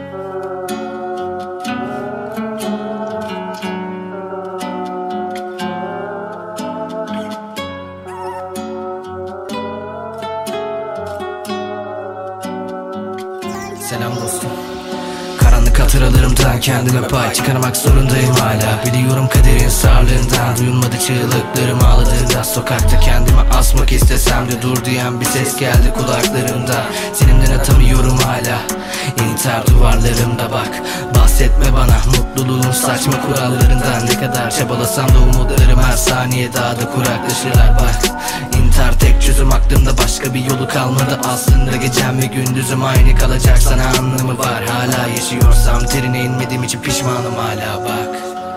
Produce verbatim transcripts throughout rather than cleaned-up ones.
Selam dostum. Karanlık hatıralarımdan kendime pay çıkarmak zorundayım hala. Biliyorum kaderin sarlığından, duyulmadı çığlıklarım ağladığında. Sokakta kendime asmak istesem de dur diyen bir ses geldi kulaklarımda. Seninle atamıyorum hala, intihar duvarlarımda bak. Bahsetme bana mutluluğun saçma kurallarından. Ne kadar çabalasam da umutlarım her saniye daha da kuraklaşırlar bak. İntihar tek çözüm, aklımda başka bir yolu kalmadı. Aslında gecem ve gündüzüm aynı kalacak, sana anlamı var. Hala yaşıyorsam derine inmediğim için pişmanım hala bak.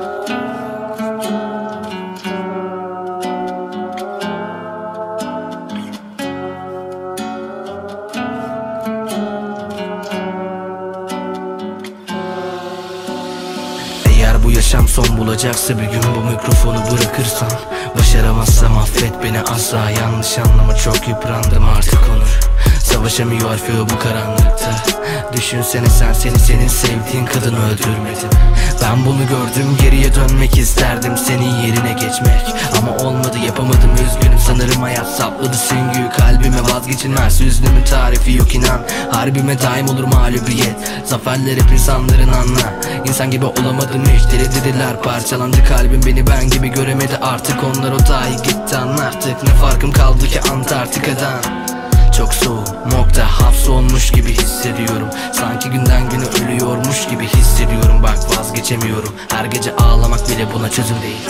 Eğer bu yaşam son bulacaksa bir gün bu mikrofonu bırakırsam, başaramazsam affet beni asla, yanlış anlama çok yıprandım artık Onur. Savaşamıyor fıyor bu karanlıkta. Düşünsene sen, seni senin sevdiğin kadını öldürmedin. Ben bunu gördüm, geriye dönmek isterdim, senin yerine geçmek. Ama olmadı, yapamadım, üzgünüm. Sanırım hayat sapladı süngüyü kalbime, vazgeçilmez hüznümün tarifi yok inan. Harbime daim olur mağlubiyet, zaferler hep insanların anla. İnsan gibi olamadım hiç, deli dediler, parçalandı kalbim, beni ben gibi göremedi artık. Onlar o dahi gitti, anla artık. Ne farkım kaldı ki Antarktika'dan? Çok soğuk, nokta hapsolmuş gibi hissediyorum. Sanki günden güne ölüyormuş gibi hissediyorum. Bak vazgeçemiyorum, her gece ağlamak bile buna çözüm değil.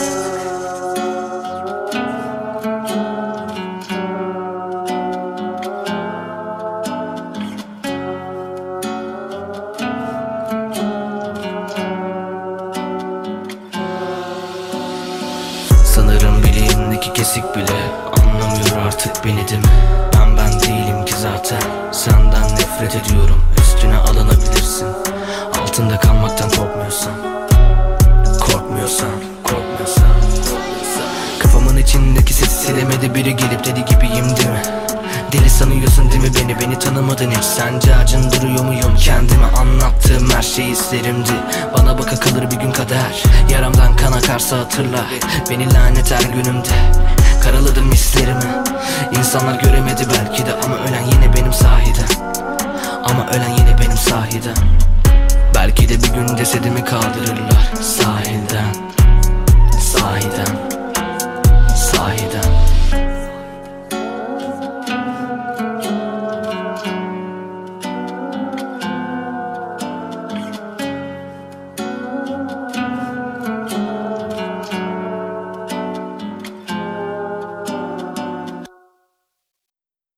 Sanırım bileğimdeki kesik bile anlamıyor artık beni, değil mi? Ben ben değilim ki zaten, senden nefret ediyorum. Üstüne alınabilirsin, altında kalmaktan korkmuyorsan. Korkmuyorsan, korkmuyorsan, korkmuyorsan. Kafamın içindeki sesi silemedi biri, gelip dedi gibiyim değil mi? Deli sanıyorsun değil mi beni, beni tanımadın hiç. Sence acındırıyor muyum kendime, anlattığım her şey hislerimdi. Bana baka kalır bir gün kader, yaramdan kan akarsa hatırla. Beni lanet her günümde, karaladım hislerimi. İnsanlar göremedi belki de, ama ölen yine benim sahiden. Ama ölen yine benim sahiden. Belki de bir gün cesedimi kaldırırlar sahilden. Sahiden, sahiden.